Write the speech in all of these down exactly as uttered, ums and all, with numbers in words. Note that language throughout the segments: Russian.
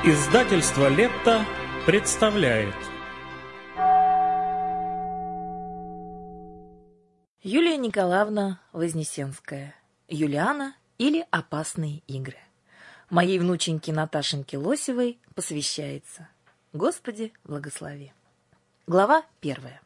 Издательство «Лепта» представляет. Юлия Николаевна Вознесенская. Юлиана или опасные игры. Моей внученьке Наташеньке Лосевой посвящается. Господи, благослови. Глава первая.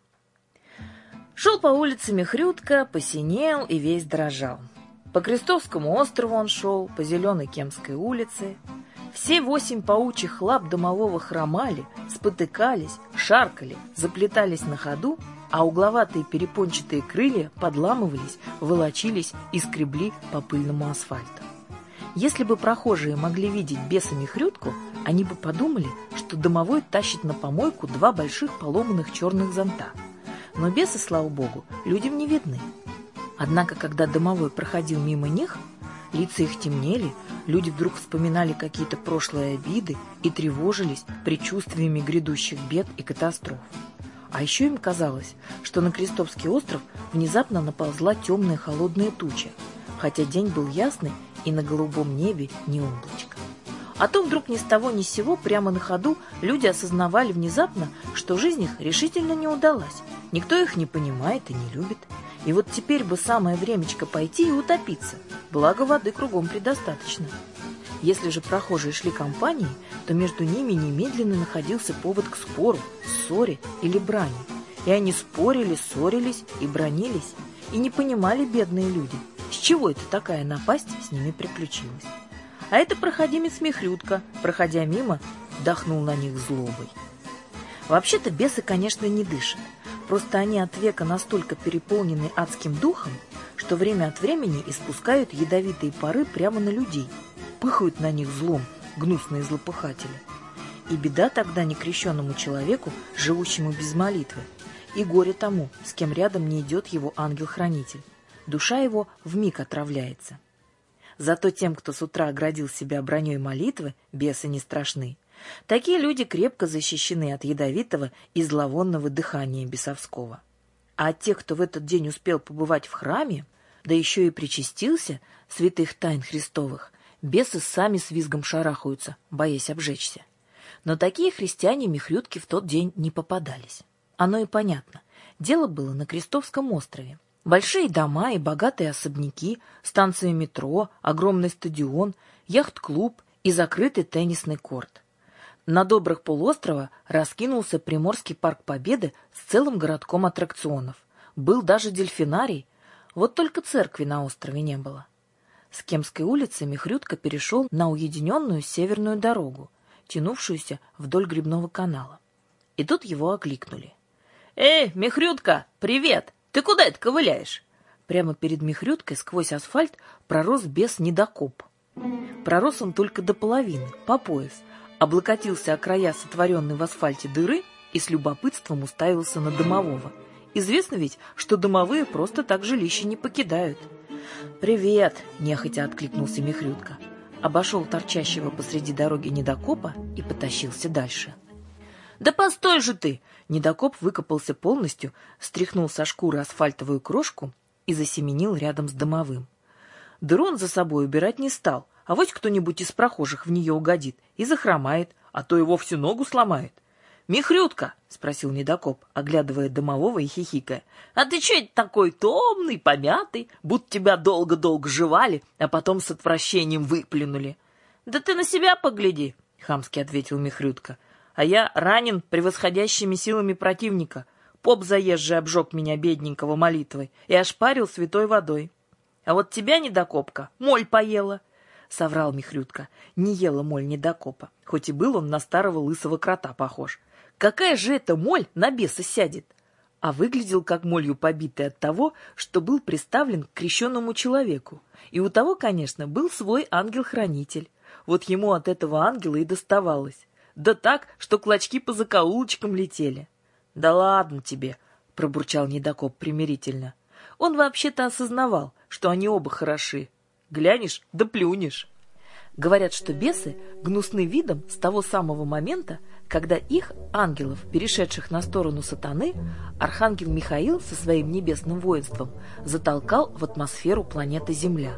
Шел по улице Михрютка, посинел и весь дрожал. По Крестовскому острову он шел, по Зеленой Кемской улице. Все восемь паучьих лап домового хромали, спотыкались, шаркали, заплетались на ходу, а угловатые перепончатые крылья подламывались, волочились и скребли по пыльному асфальту. Если бы прохожие могли видеть беса Михрютку, они бы подумали, что домовой тащит на помойку два больших поломанных черных зонта. Но бесы, слава богу, людям не видны. Однако, когда домовой проходил мимо них, лица их темнели, люди вдруг вспоминали какие-то прошлые обиды и тревожились предчувствиями грядущих бед и катастроф. А еще им казалось, что на Крестовский остров внезапно наползла темная холодная туча, хотя день был ясный и на голубом небе не облачко. А то вдруг ни с того ни с сего прямо на ходу люди осознавали внезапно, что жизнь их решительно не удалась, никто их не понимает и не любит. И вот теперь бы самое времечко пойти и утопиться, благо воды кругом предостаточно. Если же прохожие шли компанией, то между ними немедленно находился повод к спору, ссоре или брани. И они спорили, ссорились и бранились, и не понимали бедные люди, с чего это такая напасть с ними приключилась. А это проходимец Михрютка, проходя мимо, вдохнул на них злобой. Вообще-то бесы, конечно, не дышат. Просто они от века настолько переполнены адским духом, что время от времени испускают ядовитые пары прямо на людей, пыхают на них злом гнусные злопыхатели. И беда тогда некрещенному человеку, живущему без молитвы, и горе тому, с кем рядом не идет его ангел-хранитель. Душа его вмиг отравляется. Зато тем, кто с утра оградил себя броней молитвы, бесы не страшны. Такие люди крепко защищены от ядовитого и зловонного дыхания бесовского. А от тех, кто в этот день успел побывать в храме, да еще и причастился святых тайн Христовых, бесы сами с визгом шарахаются, боясь обжечься. Но такие христиане Михрютке в тот день не попадались. Оно и понятно. Дело было на Крестовском острове. Большие дома и богатые особняки, станция метро, огромный стадион, яхт-клуб и закрытый теннисный корт. На добрых полуострова раскинулся Приморский парк Победы с целым городком аттракционов. Был даже дельфинарий, вот только церкви на острове не было. С Кемской улицы Михрютка перешел на уединенную северную дорогу, тянувшуюся вдоль Грибного канала. И тут его окликнули. «Эй, Михрютка, привет! Ты куда это ковыляешь?» Прямо перед Михрюткой сквозь асфальт пророс бес-недокоп. Пророс он только до половины, по пояс, облокотился о края сотворенной в асфальте дыры и с любопытством уставился на домового. Известно ведь, что домовые просто так жилище не покидают. «Привет!» – нехотя откликнулся Михрютка. Обошел торчащего посреди дороги недокопа и потащился дальше. «Да постой же ты!» Недокоп выкопался полностью, стряхнул со шкуры асфальтовую крошку и засеменил рядом с домовым. Дыру он за собой убирать не стал, а вот кто-нибудь из прохожих в нее угодит и захромает, а то и вовсе ногу сломает. «Михрютка!» — спросил недокоп, оглядывая домового и хихикая. «А ты че это такой томный, помятый, будто тебя долго-долго жевали, а потом с отвращением выплюнули?» «Да ты на себя погляди!» — хамски ответил Михрютка. «А я ранен превосходящими силами противника. Поп заезжий обжег меня бедненького молитвой и ошпарил святой водой. А вот тебя, недокопка, моль поела!» — соврал Михрютка. Не ела моль недокопа, хоть и был он на старого лысого крота похож. Какая же эта моль на беса сядет? А выглядел как молью побитый от того, что был приставлен к крещенному человеку. И у того, конечно, был свой ангел-хранитель. Вот ему от этого ангела и доставалось. Да так, что клочки по закоулочкам летели. «Да ладно тебе!» — пробурчал недокоп примирительно. Он вообще-то осознавал, что они оба хороши. Глянешь, да плюнешь. Говорят, что бесы гнусны видом с того самого момента, когда их, ангелов, перешедших на сторону сатаны, архангел Михаил со своим небесным воинством затолкал в атмосферу планеты Земля.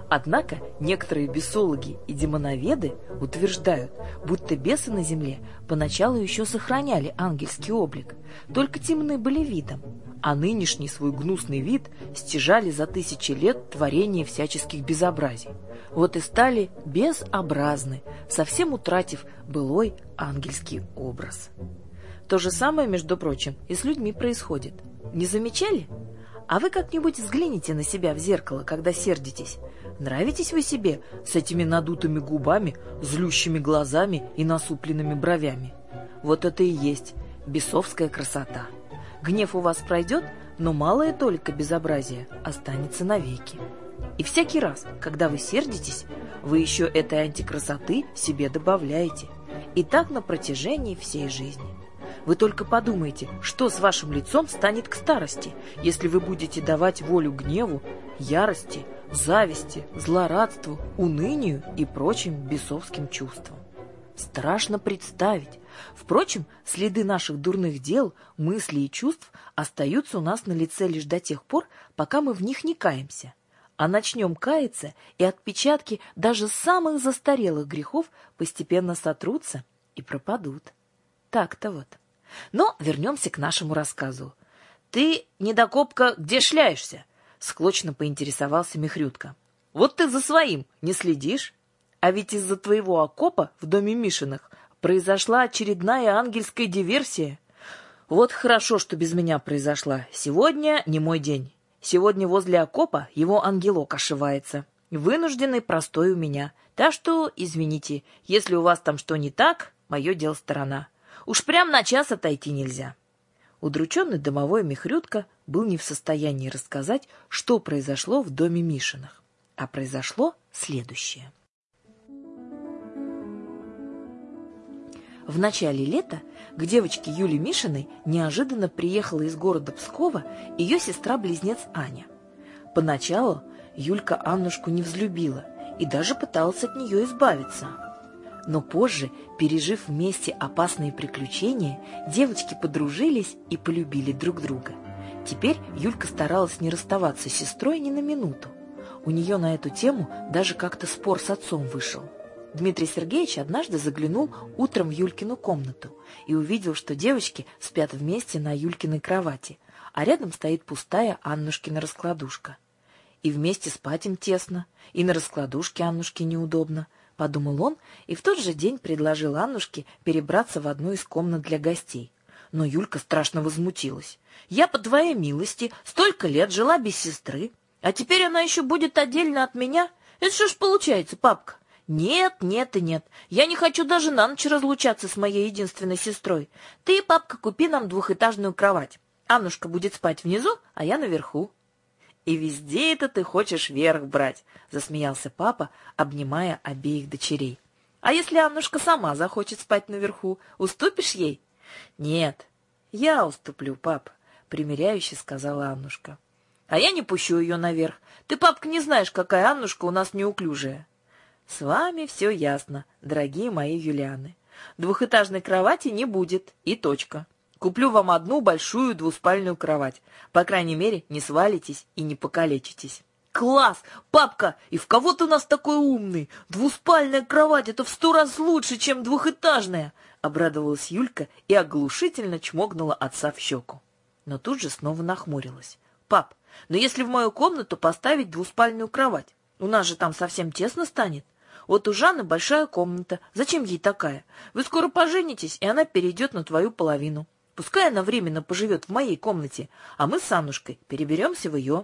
Однако некоторые бесологи и демоноведы утверждают, будто бесы на земле поначалу еще сохраняли ангельский облик, только темны были видом, а нынешний свой гнусный вид стяжали за тысячи лет творения всяческих безобразий. Вот и стали безобразны, совсем утратив былой ангельский образ. То же самое, между прочим, и с людьми происходит. Не замечали? А вы как-нибудь взгляните на себя в зеркало, когда сердитесь. Нравитесь вы себе с этими надутыми губами, злющими глазами и насупленными бровями? Вот это и есть бесовская красота. Гнев у вас пройдет, но малая толика безобразия останется навеки. И всякий раз, когда вы сердитесь, вы еще этой антикрасоты себе добавляете. И так на протяжении всей жизни. Вы только подумайте, что с вашим лицом станет к старости, если вы будете давать волю гневу, ярости, зависти, злорадству, унынию и прочим бесовским чувствам. Страшно представить. Впрочем, следы наших дурных дел, мыслей и чувств остаются у нас на лице лишь до тех пор, пока мы в них не каемся. А начнем каяться, и отпечатки даже самых застарелых грехов постепенно сотрутся и пропадут. Так-то вот. Но вернемся к нашему рассказу. «Ты, недокопка, где шляешься?» — склочно поинтересовался Михрютка. «Вот ты за своим не следишь. А ведь из-за твоего окопа в доме Мишиных произошла очередная ангельская диверсия. Вот хорошо, что без меня произошла. Сегодня не мой день. Сегодня возле окопа его ангелок ошивается. Вынужденный простой у меня. Так что, извините, если у вас там что не так, мое дело сторона. Уж прям на час отойти нельзя». Удрученный домовой Михрютка был не в состоянии рассказать, что произошло в доме Мишиных. А произошло следующее. В начале лета к девочке Юле Мишиной неожиданно приехала из города Пскова ее сестра-близнец Аня. Поначалу Юлька Аннушку не взлюбила и даже пыталась от нее избавиться. Но позже, пережив вместе опасные приключения, девочки подружились и полюбили друг друга. Теперь Юлька старалась не расставаться с сестрой ни на минуту. У нее на эту тему даже как-то спор с отцом вышел. Дмитрий Сергеевич однажды заглянул утром в Юлькину комнату и увидел, что девочки спят вместе на Юлькиной кровати, а рядом стоит пустая Аннушкина раскладушка. И вместе спать им тесно, и на раскладушке Аннушке неудобно, подумал он, и в тот же день предложил Аннушке перебраться в одну из комнат для гостей. Но Юлька страшно возмутилась. «Я, по твоей милости, столько лет жила без сестры, а теперь она еще будет отдельно от меня? Это что ж получается, папка? Нет, нет и нет. Я не хочу даже на ночь разлучаться с моей единственной сестрой. Ты, папка, купи нам двухэтажную кровать. Аннушка будет спать внизу, а я наверху». «И везде это ты хочешь верх брать», — засмеялся папа, обнимая обеих дочерей. «А если Аннушка сама захочет спать наверху, уступишь ей?» «Нет, я уступлю, папа», — примиряюще сказала Аннушка. «А я не пущу ее наверх. Ты, папка, не знаешь, какая Аннушка у нас неуклюжая». «С вами все ясно, дорогие мои Юлианы. Двухэтажной кровати не будет, и точка. Куплю вам одну большую двуспальную кровать. По крайней мере, не свалитесь и не покалечитесь». «Класс! Папка! И в кого ты у нас такой умный? Двуспальная кровать — это в сто раз лучше, чем двухэтажная!» Обрадовалась Юлька и оглушительно чмокнула отца в щеку. Но тут же снова нахмурилась. «Пап, но если в мою комнату поставить двуспальную кровать, у нас же там совсем тесно станет. Вот у Жанны большая комната. Зачем ей такая? Вы скоро поженитесь, и она перейдет на твою половину. Пускай она временно поживет в моей комнате, а мы с Аннушкой переберемся в ее».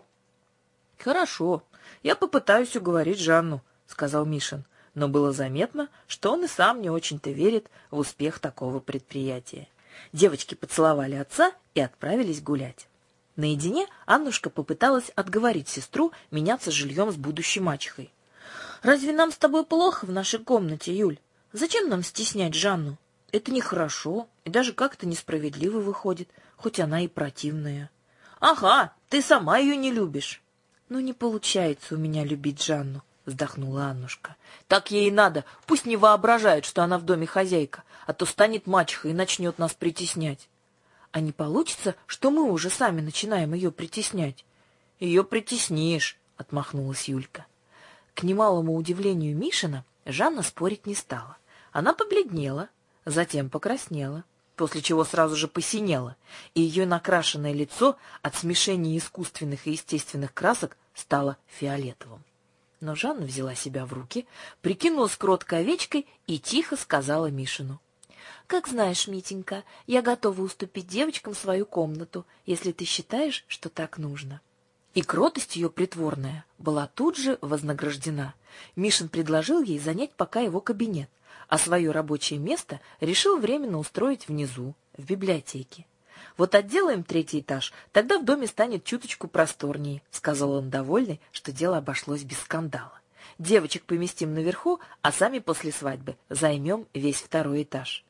«Хорошо, я попытаюсь уговорить Жанну», — сказал Мишин. Но было заметно, что он и сам не очень-то верит в успех такого предприятия. Девочки поцеловали отца и отправились гулять. Наедине Аннушка попыталась отговорить сестру меняться жильем с будущей мачехой. «Разве нам с тобой плохо в нашей комнате, Юль? Зачем нам стеснять Жанну? Это нехорошо и даже как-то несправедливо выходит, хоть она и противная». «Ага, ты сама ее не любишь». «Ну, не получается у меня любить Жанну», — вздохнула Аннушка. «Так ей и надо. Пусть не воображает, что она в доме хозяйка, а то станет мачехой и начнет нас притеснять». «А не получится, что мы уже сами начинаем ее притеснять?» «Ее притеснишь», — отмахнулась Юлька. К немалому удивлению Мишина, Жанна спорить не стала. Она побледнела, затем покраснела, после чего сразу же посинела, и ее накрашенное лицо от смешения искусственных и естественных красок стало фиолетовым. Но Жанна взяла себя в руки, прикинулась кроткой овечкой и тихо сказала Мишину: «Как знаешь, Митенька, я готова уступить девочкам свою комнату, если ты считаешь, что так нужно». И кротость ее притворная была тут же вознаграждена. Мишин предложил ей занять пока его кабинет, а свое рабочее место решил временно устроить внизу, в библиотеке. «Вот отделаем третий этаж, тогда в доме станет чуточку просторнее», — сказал он, довольный, что дело обошлось без скандала. «Девочек поместим наверху, а сами после свадьбы займем весь второй этаж».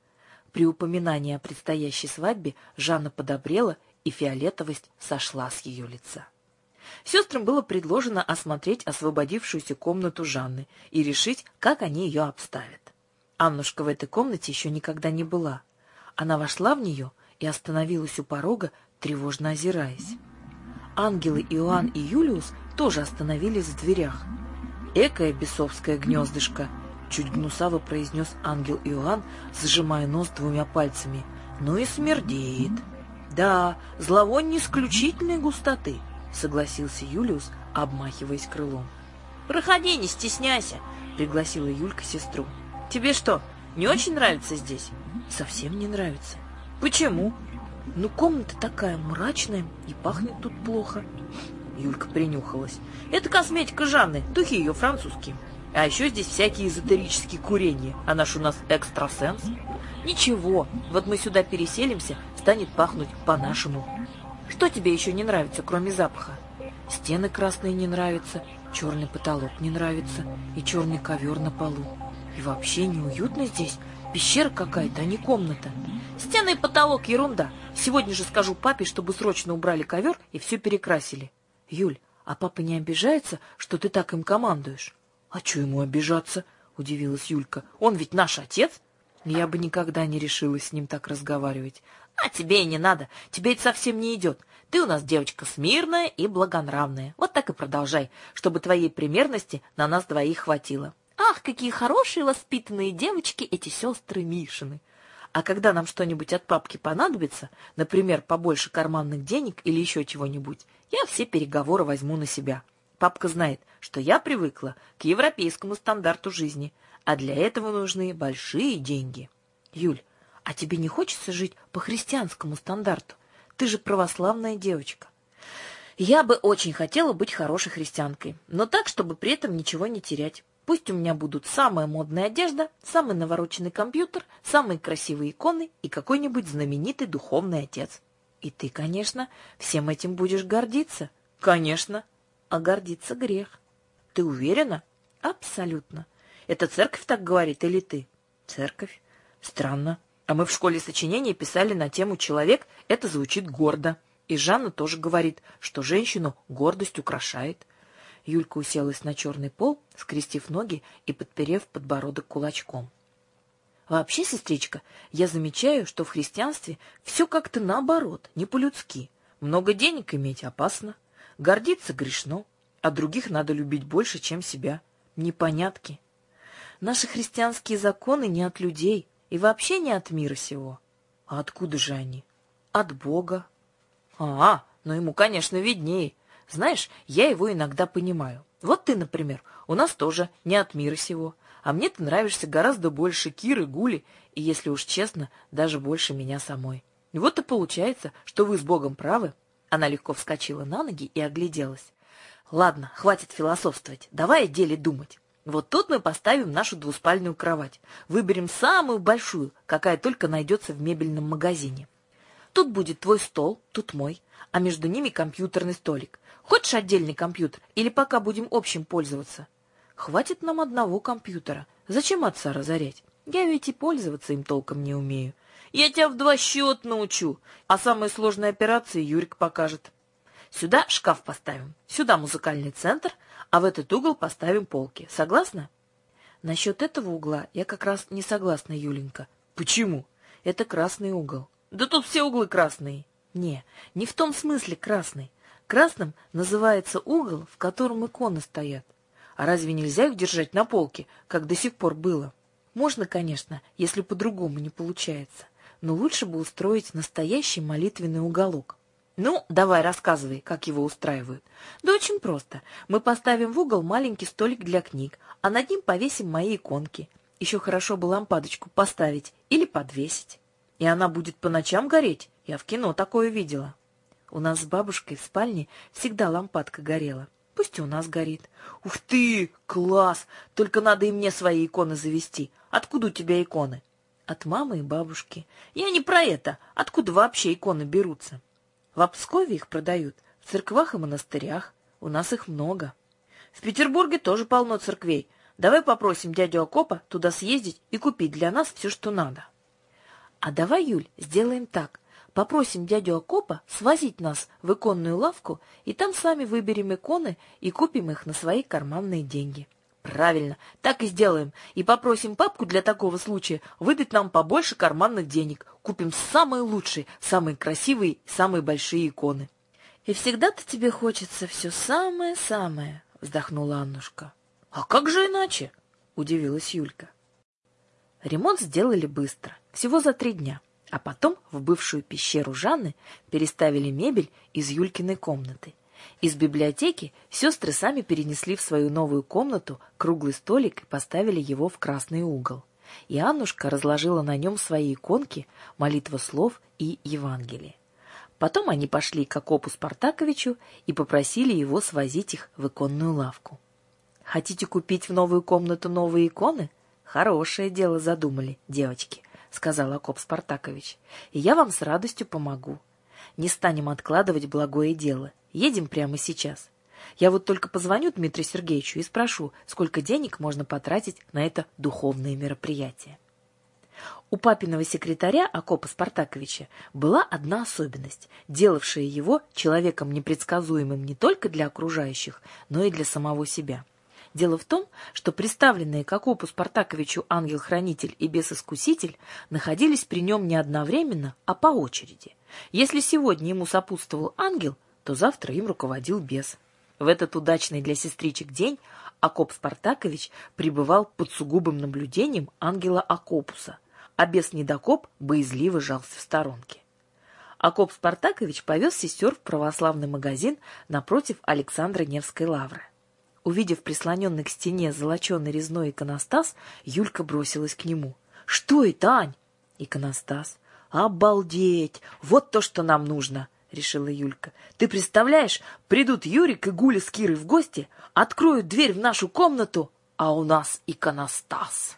При упоминании о предстоящей свадьбе Жанна подобрела, и фиолетовость сошла с ее лица. Сестрам было предложено осмотреть освободившуюся комнату Жанны и решить, как они ее обставят. Аннушка в этой комнате еще никогда не была. Она вошла в нее и остановилась у порога, тревожно озираясь. Ангелы Иоанн и Юлиус тоже остановились в дверях. «Экое бесовское гнездышко!» — чуть гнусаво произнес ангел Иоанн, зажимая нос двумя пальцами. «Ну и смердеет!» «Да, зловоние исключительной густоты», — согласился Юлиус, обмахиваясь крылом. «Проходи, не стесняйся», — пригласила Юлька сестру. «Тебе что, не очень нравится здесь?» «Совсем не нравится». «Почему?» «Ну, комната такая мрачная, и пахнет тут плохо». Юлька принюхалась. «Это косметика Жанны, духи ее французские. А еще здесь всякие эзотерические курения, а наш у нас экстрасенс». «Ничего, вот мы сюда переселимся, станет пахнуть по-нашему». «Что тебе еще не нравится, кроме запаха?» «Стены красные не нравятся, черный потолок не нравится и черный ковер на полу. И вообще неуютно здесь, пещера какая-то, а не комната». «Стены и потолок — ерунда. Сегодня же скажу папе, чтобы срочно убрали ковер и все перекрасили». «Юль, а папа не обижается, что ты так им командуешь?» «А что ему обижаться?» — удивилась Юлька. «Он ведь наш отец». «Я бы никогда не решилась с ним так разговаривать». «А тебе и не надо, тебе это совсем не идет. Ты у нас девочка смирная и благонравная. Вот так и продолжай, чтобы твоей примерности на нас двоих хватило. Ах, какие хорошие воспитанные девочки эти сестры Мишины. А когда нам что-нибудь от папки понадобится, например, побольше карманных денег или еще чего-нибудь, я все переговоры возьму на себя. Папка знает, что я привыкла к европейскому стандарту жизни, а для этого нужны большие деньги». «Юль, а тебе не хочется жить по христианскому стандарту? Ты же православная девочка». «Я бы очень хотела быть хорошей христианкой, но так, чтобы при этом ничего не терять. Пусть у меня будут самая модная одежда, самый навороченный компьютер, самые красивые иконы и какой-нибудь знаменитый духовный отец. И ты, конечно, всем этим будешь гордиться». «Конечно. А гордиться грех». «Ты уверена?» «Абсолютно. Это церковь так говорит или ты?» «Церковь. Странно. А мы в школе сочинения писали на тему «Человек» — это звучит гордо. И Жанна тоже говорит, что женщину гордость украшает». Юлька уселась на черный пол, скрестив ноги и подперев подбородок кулачком. «Вообще, сестричка, я замечаю, что в христианстве все как-то наоборот, не по-людски. Много денег иметь опасно, гордиться грешно, а других надо любить больше, чем себя. Непонятки. Наши христианские законы не от людей и вообще не от мира сего. А откуда же они? От Бога». «А, ну ему, конечно, виднее. Знаешь, я его иногда понимаю. Вот ты, например, у нас тоже не от мира сего, а мне ты нравишься гораздо больше Киры, Гули, и, если уж честно, даже больше меня самой. И вот и получается, что вы с Богом правы». Она легко вскочила на ноги и огляделась. «Ладно, хватит философствовать, давай о деле думать. Вот тут мы поставим нашу двуспальную кровать, выберем самую большую, какая только найдется в мебельном магазине. Тут будет твой стол, тут мой, а между ними компьютерный столик. Хочешь отдельный компьютер или пока будем общим пользоваться?» «Хватит нам одного компьютера. Зачем отца разорять? Я ведь и пользоваться им толком не умею». «Я тебя в два счета научу, а самые сложные операции Юрик покажет. Сюда шкаф поставим, сюда музыкальный центр, а в этот угол поставим полки. Согласна?» «Насчет этого угла я как раз не согласна, Юленька». «Почему?» «Это красный угол». «Да тут все углы красные». «Не, не в том смысле красный. Красным называется угол, в котором иконы стоят. А разве нельзя их держать на полке, как до сих пор было? Можно, конечно, если по-другому не получается, но лучше бы устроить настоящий молитвенный уголок. Ну, давай рассказывай, как его устраивают. Да очень просто. Мы поставим в угол маленький столик для книг, а над ним повесим мои иконки. Еще хорошо бы лампадочку поставить или подвесить. И она будет по ночам гореть. Я в кино такое видела. У нас с бабушкой в спальне всегда лампадка горела. Пусть и у нас горит. Ух ты, класс! Только надо и мне свои иконы завести. Откуда у тебя иконы? От мамы и бабушки. Я не про это. Откуда вообще иконы берутся? В Пскове их продают, в церквах и монастырях. У нас их много. В Петербурге тоже полно церквей. Давай попросим дядю Акопа туда съездить и купить для нас все, что надо. А давай, Юль, сделаем так. Попросим дядю Акопа свозить нас в иконную лавку, и там сами выберем иконы и купим их на свои карманные деньги. Правильно, так и сделаем. И попросим папку для такого случая выдать нам побольше карманных денег. Купим самые лучшие, самые красивые, самые большие иконы. И всегда-то тебе хочется все самое-самое, вздохнула Аннушка. А как же иначе? Удивилась Юлька. Ремонт сделали быстро, всего за три дня. А потом в бывшую пещеру Жанны переставили мебель из Юлькиной комнаты. Из библиотеки сестры сами перенесли в свою новую комнату круглый столик и поставили его в красный угол. И Аннушка разложила на нем свои иконки, молитва слов и Евангелие. Потом они пошли к Акопу Спартаковичу и попросили его свозить их в иконную лавку. «Хотите купить в новую комнату новые иконы? Хорошее дело задумали, девочки», — сказал Акоп Спартакович. «И я вам с радостью помогу. Не станем откладывать благое дело. Едем прямо сейчас. Я вот только позвоню Дмитрию Сергеевичу и спрошу, сколько денег можно потратить на это духовное мероприятие». У папиного секретаря Акопа Спартаковича была одна особенность, делавшая его человеком непредсказуемым не только для окружающих, но и для самого себя. Дело в том, что представленные к Акопу Спартаковичу ангел-хранитель и бес-искуситель находились при нем не одновременно, а по очереди. Если сегодня ему сопутствовал ангел, то завтра им руководил бес. В этот удачный для сестричек день Акоп Спартакович пребывал под сугубым наблюдением ангела Акопуса, а бес-недокоп боязливо жался в сторонке. Акоп Спартакович повез сестер в православный магазин напротив Александра Невской лавры. Увидев прислоненный к стене золоченый резной иконостас, Юлька бросилась к нему. «Что это, Ань?» «Иконостас». «Обалдеть! Вот то, что нам нужно!» — решила Юлька. «Ты представляешь, придут Юрик и Гуля с Кирой в гости, откроют дверь в нашу комнату, а у нас иконостас!»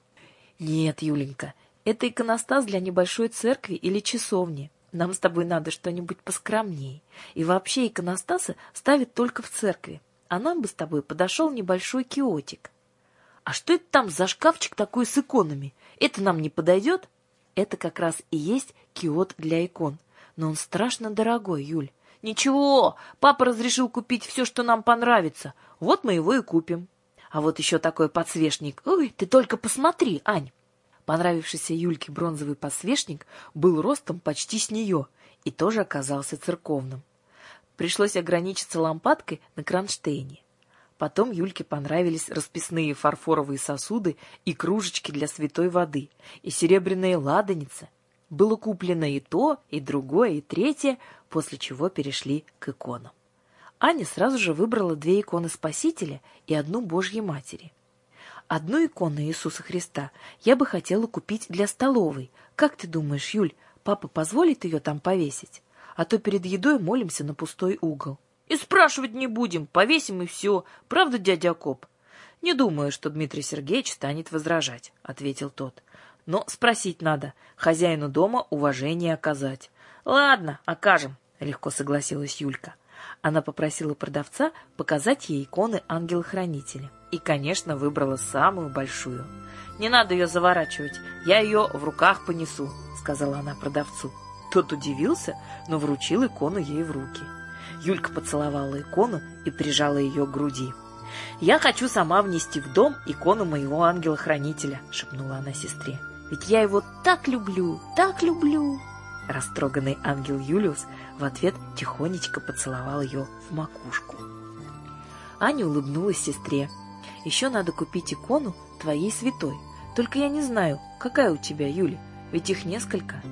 «Нет, Юленька, это иконостас для небольшой церкви или часовни. Нам с тобой надо что-нибудь поскромнее. И вообще иконостасы ставят только в церкви. А нам бы с тобой подошел небольшой киотик». «А что это там за шкафчик такой с иконами? Это нам не подойдет?» «Это как раз и есть киот для икон. Но он страшно дорогой, Юль». «Ничего, папа разрешил купить все, что нам понравится. Вот мы его и купим». «А вот еще такой подсвечник. Ой, ты только посмотри, Ань». Понравившийся Юльке бронзовый подсвечник был ростом почти с нее и тоже оказался церковным. Пришлось ограничиться лампадкой на кронштейне. Потом Юльке понравились расписные фарфоровые сосуды и кружечки для святой воды, и серебряные ладаницы. Было куплено и то, и другое, и третье, после чего перешли к иконам. Аня сразу же выбрала две иконы Спасителя и одну Божьей Матери. Одну икону Иисуса Христа я бы хотела купить для столовой. Как ты думаешь, Юль, папа позволит ее там повесить? А то перед едой молимся на пустой угол. И спрашивать не будем, повесим и все. Правда, дядя Акоп? Не думаю, что Дмитрий Сергеевич станет возражать, ответил тот. Но спросить надо, хозяину дома уважение оказать. Ладно, окажем, легко согласилась Юлька. Она попросила продавца показать ей иконы ангела-хранителя. И, конечно, выбрала самую большую. «Не надо ее заворачивать, я ее в руках понесу», — сказала она продавцу. Тот удивился, но вручил икону ей в руки. Юлька поцеловала икону и прижала ее к груди. «Я хочу сама внести в дом икону моего ангела-хранителя», — шепнула она сестре. «Ведь я его так люблю, так люблю». Растроганный ангел Юлиус в ответ тихонечко поцеловал ее в макушку. Аня улыбнулась сестре. Еще надо купить икону твоей святой. Только я не знаю, какая у тебя, Юля, ведь их несколько.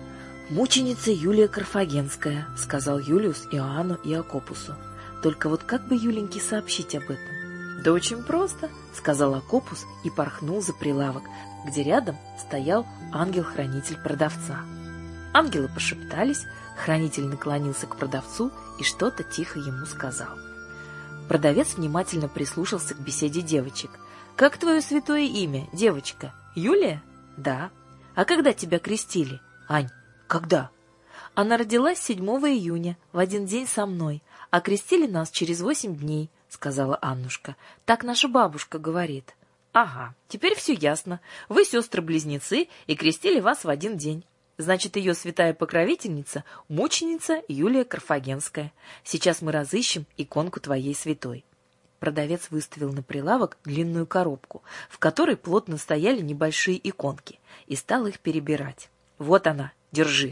«Мученица Юлия Карфагенская», — сказал Юлиус Иоанну и Акопусу. «Только вот как бы Юленьке сообщить об этом?» «Да очень просто», — сказал Акопус и порхнул за прилавок, где рядом стоял ангел-хранитель продавца. Ангелы пошептались, хранитель наклонился к продавцу и что-то тихо ему сказал. Продавец внимательно прислушался к беседе девочек. «Как твое святое имя, девочка? Юлия?» «Да». «А когда тебя крестили?» «Ань, когда?» «Она родилась седьмого июня, в один день со мной, а крестили нас через восемь дней», — сказала Аннушка. «Так наша бабушка говорит». «Ага, теперь все ясно. Вы сестры-близнецы и крестили вас в один день. Значит, ее святая покровительница — мученица Юлия Карфагенская. Сейчас мы разыщем иконку твоей святой». Продавец выставил на прилавок длинную коробку, в которой плотно стояли небольшие иконки, и стал их перебирать. «Вот она, держи».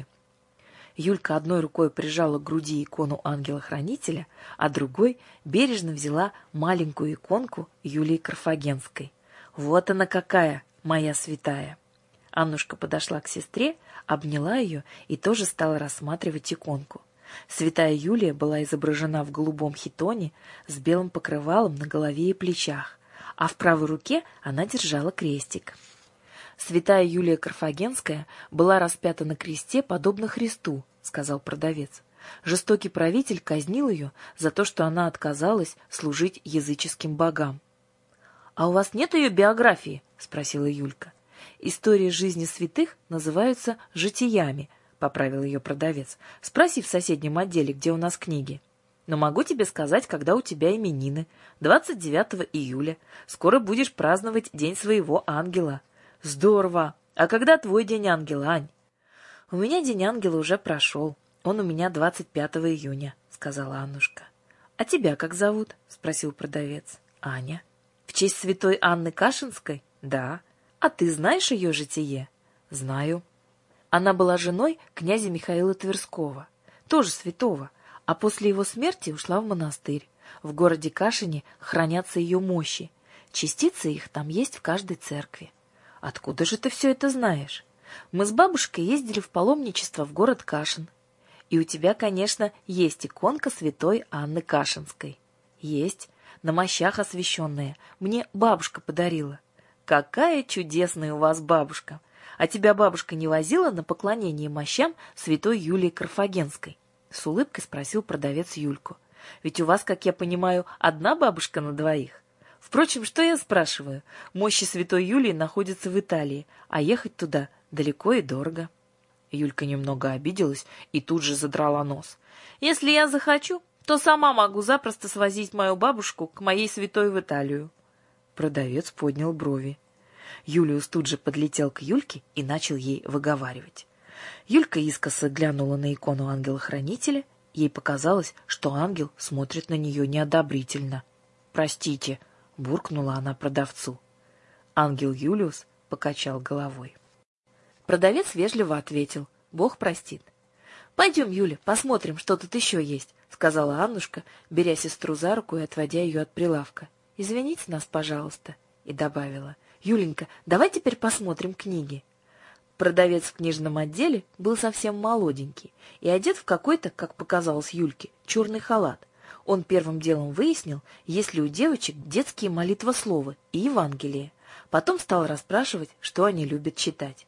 Юлька одной рукой прижала к груди икону ангела-хранителя, а другой бережно взяла маленькую иконку Юлии Карфагенской. «Вот она какая, моя святая!» Аннушка подошла к сестре, обняла ее и тоже стала рассматривать иконку. Святая Юлия была изображена в голубом хитоне с белым покрывалом на голове и плечах, а в правой руке она держала крестик. «Святая Юлия Карфагенская была распята на кресте, подобно Христу», — сказал продавец. «Жестокий правитель казнил ее за то, что она отказалась служить языческим богам». «А у вас нет ее биографии?» — спросила Юлька. «Истории жизни святых называются житиями», — поправил ее продавец. «Спроси в соседнем отделе, где у нас книги. Но могу тебе сказать, когда у тебя именины. двадцать девятого июля. Скоро будешь праздновать день своего ангела». «Здорово! А когда твой день ангела, Ань?» «У меня день ангела уже прошел. Он у меня двадцать пятого июня», — сказала Аннушка. «А тебя как зовут?» — спросил продавец. «Аня». «В честь святой Анны Кашинской?» «Да». «А ты знаешь ее житие?» «Знаю». Она была женой князя Михаила Тверского, тоже святого, а после его смерти ушла в монастырь. В городе Кашине хранятся ее мощи. Частицы их там есть в каждой церкви. «Откуда же ты все это знаешь?» «Мы с бабушкой ездили в паломничество в город Кашин. И у тебя, конечно, есть иконка святой Анны Кашинской». «Есть, на мощах освященная. Мне бабушка подарила». «Какая чудесная у вас бабушка! А тебя бабушка не возила на поклонение мощам святой Юлии Карфагенской?» С улыбкой спросил продавец Юльку. «Ведь у вас, как я понимаю, одна бабушка на двоих. Впрочем, что я спрашиваю? Мощи святой Юлии находятся в Италии, а ехать туда далеко и дорого». Юлька немного обиделась и тут же задрала нос. «Если я захочу, то сама могу запросто свозить мою бабушку к моей святой в Италию». Продавец поднял брови. Юлиус тут же подлетел к Юльке и начал ей выговаривать. Юлька искоса глянула на икону ангела-хранителя. Ей показалось, что ангел смотрит на нее неодобрительно. «Простите», — буркнула она продавцу. Ангел Юлиус покачал головой. Продавец вежливо ответил: «Бог простит». «Пойдем, Юля, посмотрим, что тут еще есть», — сказала Аннушка, беря сестру за руку и отводя ее от прилавка. «Извините нас, пожалуйста», — и добавила: «Юленька, давай теперь посмотрим книги». Продавец в книжном отделе был совсем молоденький и одет в какой-то, как показалось Юльке, черный халат. Он первым делом выяснил, есть ли у девочек детские молитвословы и Евангелие. Потом стал расспрашивать, что они любят читать.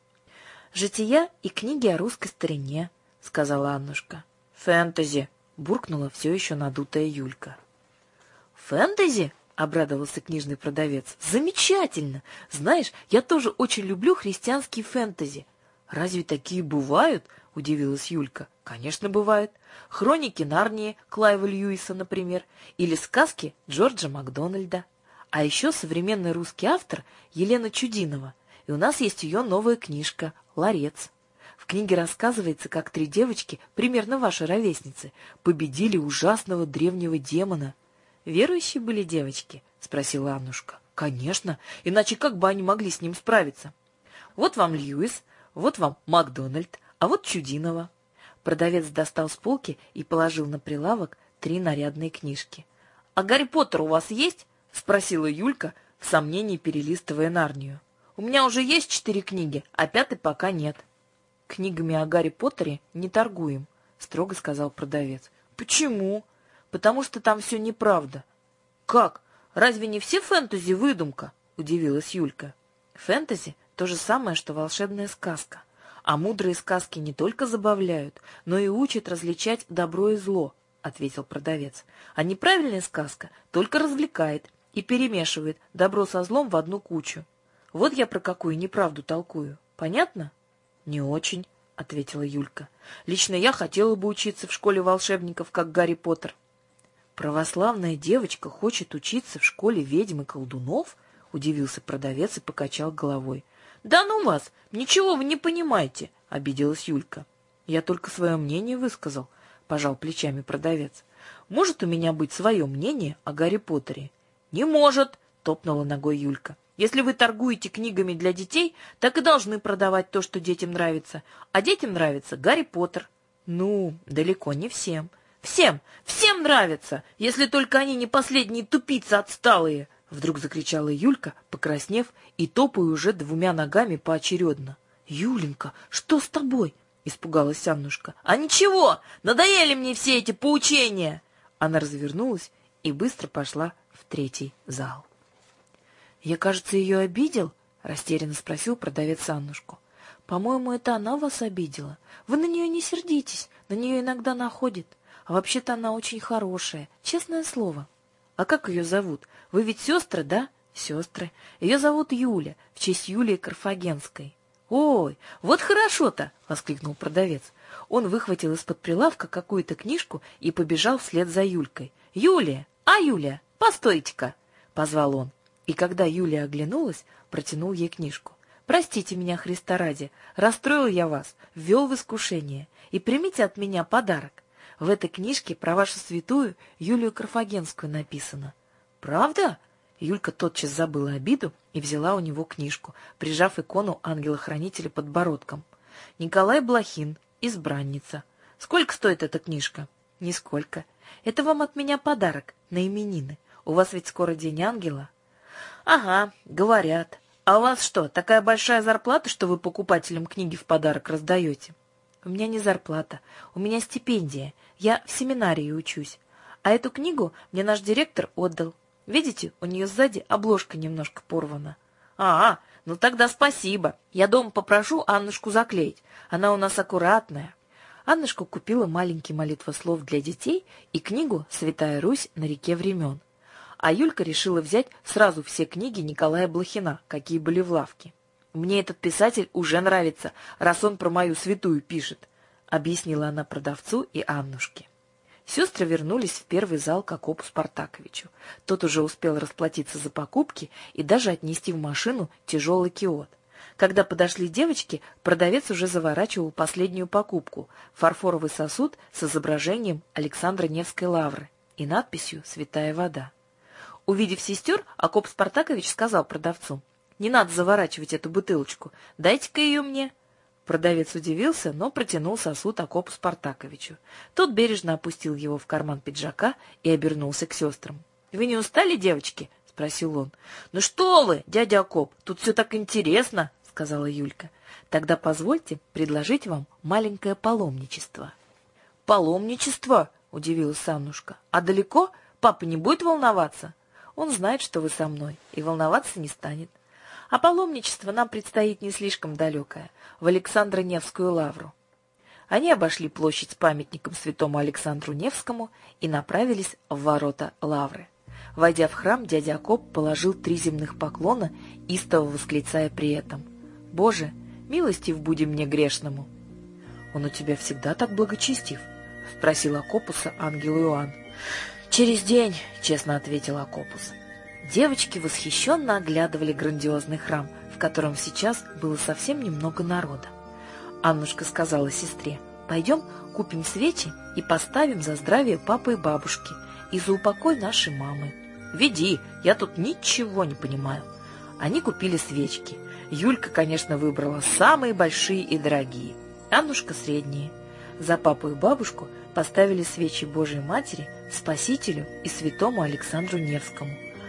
«Жития и книги о русской старине», — сказала Аннушка. «Фэнтези», — буркнула все еще надутая Юлька. «Фэнтези?» — обрадовался книжный продавец. «Замечательно! Знаешь, я тоже очень люблю христианские фэнтези». «Разве такие бывают?» — удивилась Юлька. «Конечно, бывают. Хроники Нарнии Клайва Льюиса, например, или сказки Джорджа Макдональда. А еще современный русский автор Елена Чудинова, и у нас есть ее новая книжка «Ларец». В книге рассказывается, как три девочки, примерно ваши ровесницы, победили ужасного древнего демона. «Верующие были девочки?» — спросила Аннушка. «Конечно, иначе как бы они могли с ним справиться? Вот вам Льюис, вот вам Макдональд, а вот Чудинова». Продавец достал с полки и положил на прилавок три нарядные книжки. «А Гарри Поттер у вас есть?» — спросила Юлька, в сомнении перелистывая Нарнию. «У меня уже есть четыре книги, а пятой пока нет». «Книгами о Гарри Поттере не торгуем», — строго сказал продавец. «Почему?» «Потому что там все неправда». «Как? Разве не все фэнтези выдумка?» — удивилась Юлька. «Фэнтези — то же самое, что волшебная сказка. А мудрые сказки не только забавляют, но и учат различать добро и зло», — ответил продавец. «А неправильная сказка только развлекает и перемешивает добро со злом в одну кучу. Вот я про какую неправду толкую. Понятно?» «Не очень», — ответила Юлька. «Лично я хотела бы учиться в школе волшебников, как Гарри Поттер». «Православная девочка хочет учиться в школе ведьм и колдунов?» — удивился продавец и покачал головой. «Да ну вас! Ничего вы не понимаете!» — обиделась Юлька. «Я только свое мнение высказал», — пожал плечами продавец. «Может у меня быть свое мнение о Гарри Поттере?» «Не может!» — топнула ногой Юлька. «Если вы торгуете книгами для детей, так и должны продавать то, что детям нравится. А детям нравится Гарри Поттер». «Ну, далеко не всем». «Всем! Всем нравится! Если только они не последние тупицы отсталые!» Вдруг закричала Юлька, покраснев и топая уже двумя ногами поочередно. «Юленька, что с тобой?» — испугалась Аннушка. «А ничего! Надоели мне все эти поучения!» Она развернулась и быстро пошла в третий зал. «Я, кажется, ее обидел?» — растерянно спросил продавец Аннушку. «По-моему, это она вас обидела. Вы на нее не сердитесь, на нее иногда находит. А вообще-то она очень хорошая, честное слово». «А как ее зовут? Вы ведь сестры, да?» «Сестры. Ее зовут Юля, в честь Юлии Карфагенской». «Ой, вот хорошо-то!» — воскликнул продавец. Он выхватил из-под прилавка какую-то книжку и побежал вслед за Юлькой. «Юлия! А, Юлия, постойте-ка!» — позвал он. И когда Юлия оглянулась, протянул ей книжку. «Простите меня, Христа ради, расстроил я вас, ввел в искушение, и примите от меня подарок. В этой книжке про вашу святую Юлию Карфагенскую написано». «Правда?» Юлька тотчас забыла обиду и взяла у него книжку, прижав икону ангела-хранителя подбородком. «Николай Блохин, избранница. Сколько стоит эта книжка?» «Нисколько. Это вам от меня подарок на именины. У вас ведь скоро день ангела». «Ага, говорят. А у вас что, такая большая зарплата, что вы покупателям книги в подарок раздаете?» «У меня не зарплата, у меня стипендия. Я в семинарии учусь. А эту книгу мне наш директор отдал. Видите, у нее сзади обложка немножко порвана». «А, ну тогда спасибо. Я дома попрошу Аннушку заклеить. Она у нас аккуратная». Аннушка купила маленький молитвослов для детей и книгу «Святая Русь на реке времен». А Юлька решила взять сразу все книги Николая Блохина, какие были в лавке. «Мне этот писатель уже нравится, раз он про мою святую пишет», — объяснила она продавцу и Аннушке. Сестры вернулись в первый зал к Акопу Спартаковичу. Тот уже успел расплатиться за покупки и даже отнести в машину тяжелый киот. Когда подошли девочки, продавец уже заворачивал последнюю покупку — фарфоровый сосуд с изображением Александра Невской лавры и надписью «Святая вода». Увидев сестер, Акоп Спартакович сказал продавцу: «Не надо заворачивать эту бутылочку, дайте-ка ее мне». Продавец удивился, но протянул сосуд Акопу Спартаковичу. Тот бережно опустил его в карман пиджака и обернулся к сестрам. «Вы не устали, девочки?» — спросил он. «Ну что вы, дядя Акоп, тут все так интересно», — сказала Юлька. «Тогда позвольте предложить вам маленькое паломничество». «Паломничество?» — удивилась Аннушка. «А далеко? Папа не будет волноваться?» «Он знает, что вы со мной, и волноваться не станет. А паломничество нам предстоит не слишком далекое, в Александро-Невскую лавру». Они обошли площадь с памятником святому Александру Невскому и направились в ворота лавры. Войдя в храм, дядя Акоп положил три земных поклона, истово восклицая при этом: «Боже, милостив буди мне грешному». «Он у тебя всегда так благочестив?» — спросил Акопуса ангел Иоанн. «Через день», — честно ответил Акопус. Девочки восхищенно оглядывали грандиозный храм, в котором сейчас было совсем немного народа. Аннушка сказала сестре: «Пойдем купим свечи и поставим за здравие папы и бабушки и за упокой нашей мамы». «Веди, я тут ничего не понимаю». Они купили свечки. Юлька, конечно, выбрала самые большие и дорогие, Аннушка — средние. За папу и бабушку поставили свечи Божией Матери, Спасителю и святому Александру Невскому,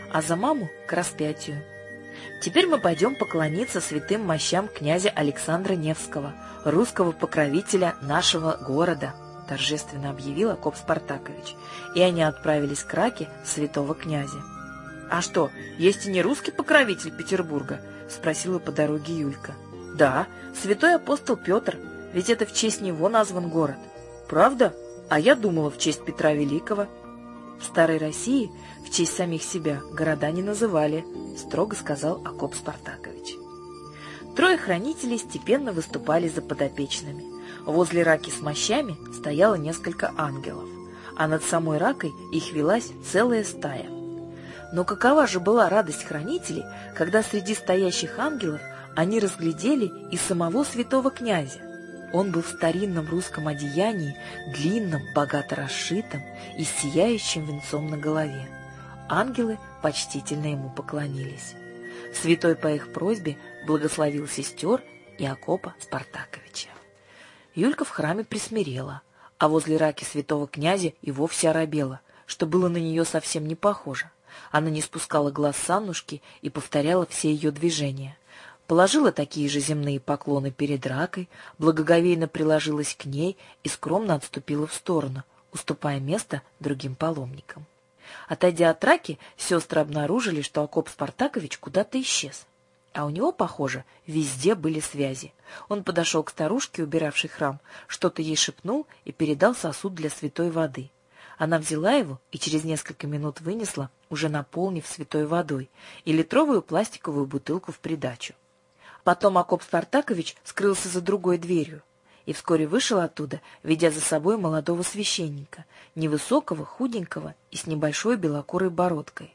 а за маму к распятию. Теперь мы пойдем поклониться святым мощам князя Александра Невского, русского покровителя нашего города, торжественно объявил Акоп Спартакович, и они отправились к раке святого князя. — А что, есть и не русский покровитель Петербурга? — спросила по дороге Юлька. — Да, святой апостол Петр, ведь это в честь него назван город. — Правда? А я думала, в честь Петра Великого. В старой России в честь самих себя города не называли, строго сказал Акоп Спартакович. Трое хранителей степенно выступали за подопечными. Возле раки с мощами стояло несколько ангелов, а над самой ракой их велась целая стая. Но какова же была радость хранителей, когда среди стоящих ангелов они разглядели и самого святого князя. Он был в старинном русском одеянии, длинном, богато расшитом и с сияющим венцом на голове. Ангелы почтительно ему поклонились. Святой по их просьбе благословил сестер и Акопа Спартаковича. Юлька в храме присмирела, а возле раки святого князя и вовсе оробела, что было на нее совсем не похоже. Она не спускала глаз с Аннушки и повторяла все ее движения. Положила такие же земные поклоны перед ракой, благоговейно приложилась к ней и скромно отступила в сторону, уступая место другим паломникам. Отойдя от раки, сестры обнаружили, что Акоп Спартакович куда-то исчез. А у него, похоже, везде были связи. Он подошел к старушке, убиравшей храм, что-то ей шепнул и передал сосуд для святой воды. Она взяла его и через несколько минут вынесла, уже наполнив святой водой, и литровую пластиковую бутылку в придачу. Потом Акоп Спартакович скрылся за другой дверью и вскоре вышел оттуда, ведя за собой молодого священника, невысокого, худенького и с небольшой белокурой бородкой.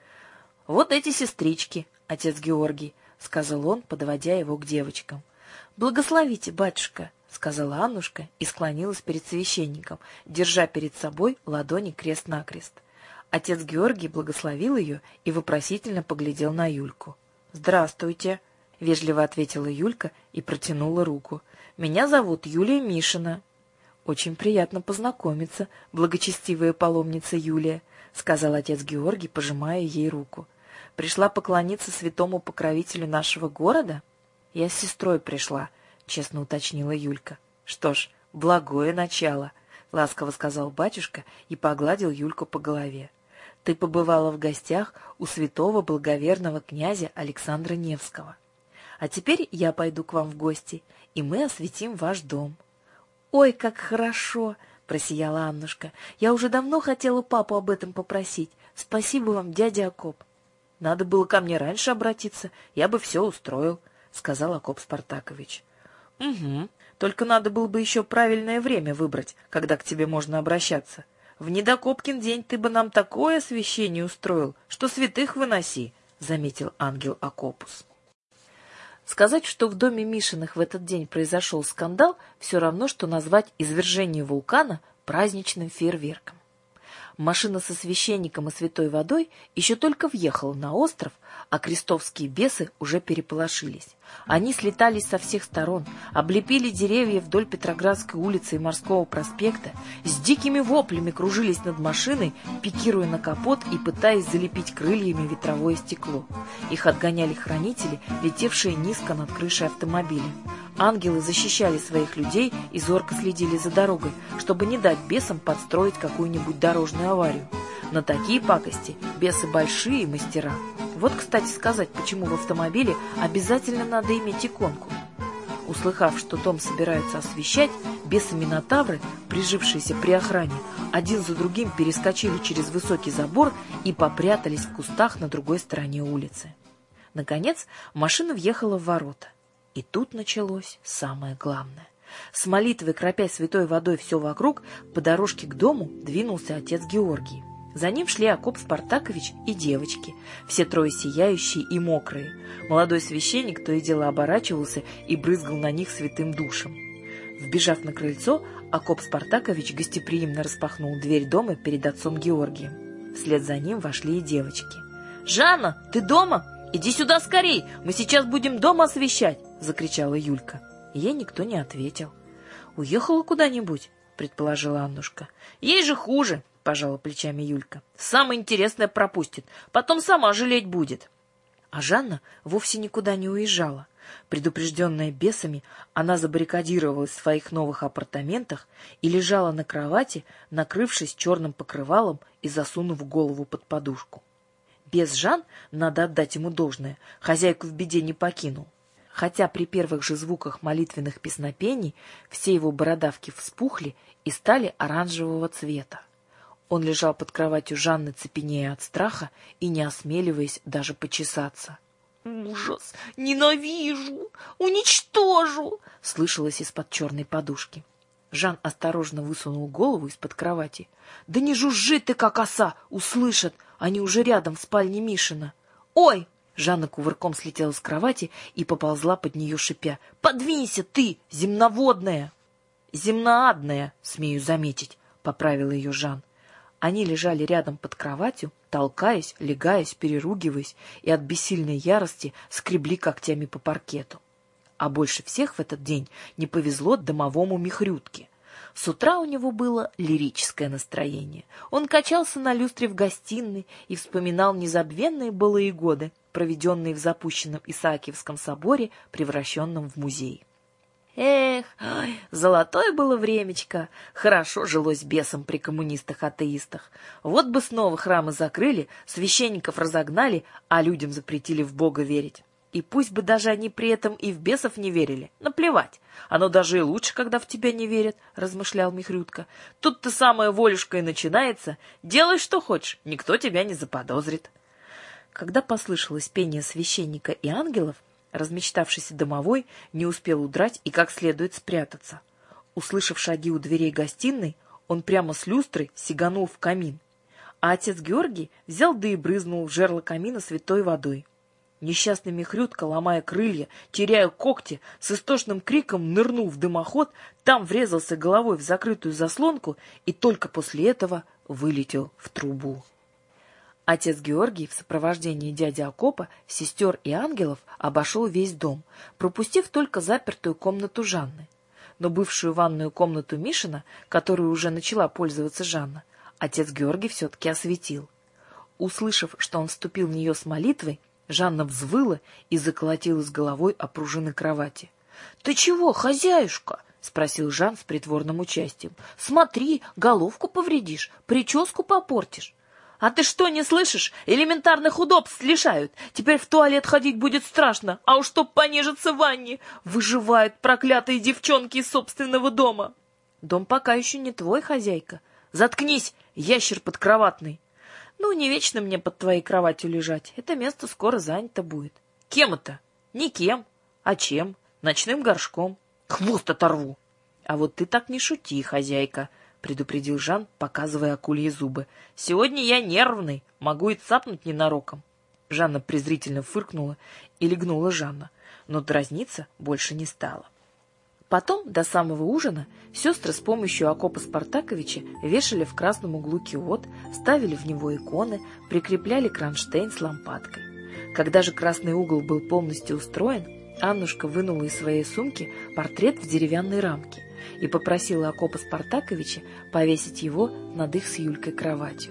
— Вот эти сестрички, отец Георгий, — сказал он, подводя его к девочкам. — Благословите, батюшка, — сказала Аннушка и склонилась перед священником, держа перед собой ладони крест-накрест. Отец Георгий благословил ее и вопросительно поглядел на Юльку. — Здравствуйте, — вежливо ответила Юлька и протянула руку. — Меня зовут Юлия Мишина. — Очень приятно познакомиться, благочестивая паломница Юлия, — сказал отец Георгий, пожимая ей руку. — Пришла поклониться святому покровителю нашего города? — Я с сестрой пришла, — честно уточнила Юлька. — Что ж, благое начало, — ласково сказал батюшка и погладил Юльку по голове. — Ты побывала в гостях у святого благоверного князя Александра Невского. А теперь я пойду к вам в гости, и мы осветим ваш дом. — Ой, как хорошо! — просияла Аннушка. — Я уже давно хотела папу об этом попросить. Спасибо вам, дядя Акоп. — Надо было ко мне раньше обратиться, я бы все устроил, — сказал Акоп Спартакович. — Угу, только надо было бы еще правильное время выбрать, когда к тебе можно обращаться. В недокопкин день ты бы нам такое освящение устроил, что святых выноси, — заметил ангел Акопус. Сказать, что в доме Мишиных в этот день произошел скандал, все равно, что назвать извержение вулкана праздничным фейерверком. Машина со священником и святой водой еще только въехала на остров, а крестовские бесы уже переполошились. Они слетались со всех сторон, облепили деревья вдоль Петроградской улицы и Морского проспекта, с дикими воплями кружились над машиной, пикируя на капот и пытаясь залепить крыльями ветровое стекло. Их отгоняли хранители, летевшие низко над крышей автомобиля. Ангелы защищали своих людей и зорко следили за дорогой, чтобы не дать бесам подстроить какую-нибудь дорожную аварию. На такие пакости бесы большие мастера. Вот, кстати сказать, почему в автомобиле обязательно надо иметь иконку. Услыхав, что дом собираются освещать, бесы-минотавры, прижившиеся при охране, один за другим перескочили через высокий забор и попрятались в кустах на другой стороне улицы. Наконец, машина въехала в ворота. И тут началось самое главное. С молитвой, кропя святой водой все вокруг, по дорожке к дому двинулся отец Георгий. За ним шли Акоп Спартакович и девочки, все трое сияющие и мокрые. Молодой священник то и дело оборачивался и брызгал на них святым душем. Вбежав на крыльцо, Акоп Спартакович гостеприимно распахнул дверь дома перед отцом Георгием. Вслед за ним вошли и девочки. — Жанна, ты дома? Иди сюда скорей, мы сейчас будем дом освещать! — закричала Юлька. Ей никто не ответил. — Уехала куда-нибудь, — предположила Аннушка. — Ей же хуже. пожала плечами Юлька. Самое интересное пропустит, потом сама жалеть будет. А Жанна вовсе никуда не уезжала. Предупрежденная бесами, она забаррикадировалась в своих новых апартаментах и лежала на кровати, накрывшись черным покрывалом и засунув голову под подушку. Бес Жан, надо отдать ему должное, хозяйку в беде не покинул. Хотя при первых же звуках молитвенных песнопений все его бородавки вспухли и стали оранжевого цвета. Он лежал под кроватью Жанны, цепенея от страха и не осмеливаясь даже почесаться. «Ужас! Ненавижу! Уничтожу!» — слышалось из-под черной подушки. Жан осторожно высунул голову из-под кровати. «Да не жужжи ты, как оса! Услышат! Они уже рядом в спальне Мишина!» «Ой!» — Жанна кувырком слетела с кровати и поползла под нее, шипя. «Подвинься ты, земноводная!» «Земноадная, смею заметить!» — поправил ее Жан. Они лежали рядом под кроватью, толкаясь, легаясь, переругиваясь и от бессильной ярости скребли когтями по паркету. А больше всех в этот день не повезло домовому Михрютке. С утра у него было лирическое настроение. Он качался на люстре в гостиной и вспоминал незабвенные былые годы, проведенные в запущенном Исаакиевском соборе, превращенном в музей. Эх, ой, золотое было времечко. Хорошо жилось бесам при коммунистах-атеистах. Вот бы снова храмы закрыли, священников разогнали, а людям запретили в Бога верить. И пусть бы даже они при этом и в бесов не верили. Наплевать. Оно даже и лучше, когда в тебя не верят, размышлял Михрютка. Тут-то самая волюшка и начинается. Делай, что хочешь, никто тебя не заподозрит. Когда послышалось пение священника и ангелов, размечтавшийся домовой не успел удрать и как следует спрятаться. Услышав шаги у дверей гостиной, он прямо с люстры сиганул в камин. А отец Георгий взял да и брызнул в жерло камина святой водой. Несчастный Михрютка, ломая крылья, теряя когти, с истошным криком нырнул в дымоход, там врезался головой в закрытую заслонку и только после этого вылетел в трубу. Отец Георгий в сопровождении дяди Акопа, сестер и ангелов обошел весь дом, пропустив только запертую комнату Жанны. Но бывшую ванную комнату Мишина, которую уже начала пользоваться Жанна, отец Георгий все-таки осветил. Услышав, что он вступил в нее с молитвой, Жанна взвыла и заколотилась головой о пружины кровати. — Ты чего, хозяюшка? — спросил Жан с притворным участием. — Смотри, головку повредишь, прическу попортишь. — А ты что, не слышишь? Элементарных удобств лишают. Теперь в туалет ходить будет страшно, а уж чтоб понежиться в ванне. Выживают проклятые девчонки из собственного дома. — Дом пока еще не твой, хозяйка. Заткнись, ящер подкроватный. Ну, не вечно мне под твоей кроватью лежать. Это место скоро занято будет. Кем это? Никем. А чем? Ночным горшком. Хвост оторву. А вот ты так не шути, хозяйка, предупредил Жан, показывая акульи зубы. Сегодня я нервный, могу и цапнуть ненароком. Жанна презрительно фыркнула и легнула Жанна, но дразниться больше не стала. Потом, до самого ужина, сестры с помощью Акопа Спартаковича вешали в красном углу киот, ставили в него иконы, прикрепляли кронштейн с лампадкой. Когда же красный угол был полностью устроен, Аннушка вынула из своей сумки портрет в деревянной рамке и попросила Акопа Спартаковича повесить его над их с Юлькой кроватью.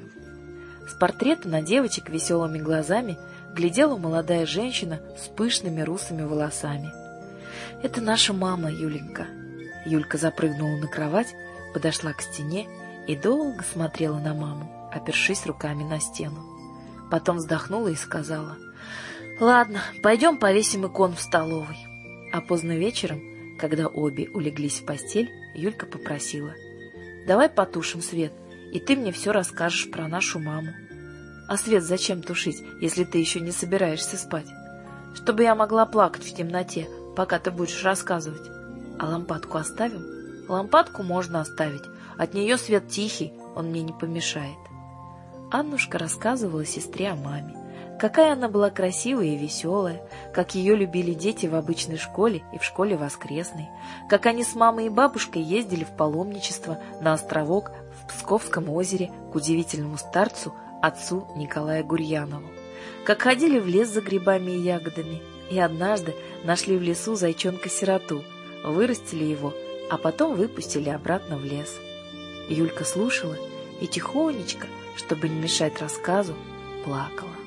С портрета на девочек веселыми глазами глядела молодая женщина с пышными русыми волосами. «Это наша мама, Юленька». Юлька запрыгнула на кровать, подошла к стене и долго смотрела на маму, опершись руками на стену. Потом вздохнула и сказала: «Ладно, пойдем повесим икон в столовой». А поздно вечером, когда обе улеглись в постель, Юлька попросила: «Давай потушим свет, и ты мне все расскажешь про нашу маму». «А свет зачем тушить, если ты еще не собираешься спать?» «Чтобы я могла плакать в темноте, пока ты будешь рассказывать». «А лампадку оставим?» «Лампадку можно оставить, от нее свет тихий, он мне не помешает». Аннушка рассказывала сестре о маме. Какая она была красивая и веселая, как ее любили дети в обычной школе и в школе воскресной, как они с мамой и бабушкой ездили в паломничество на островок в Псковском озере к удивительному старцу, отцу Николая Гурьянову, как ходили в лес за грибами и ягодами, и однажды нашли в лесу зайчонка-сироту, вырастили его, а потом выпустили обратно в лес. Юлька слушала и тихонечко, чтобы не мешать рассказу, плакала.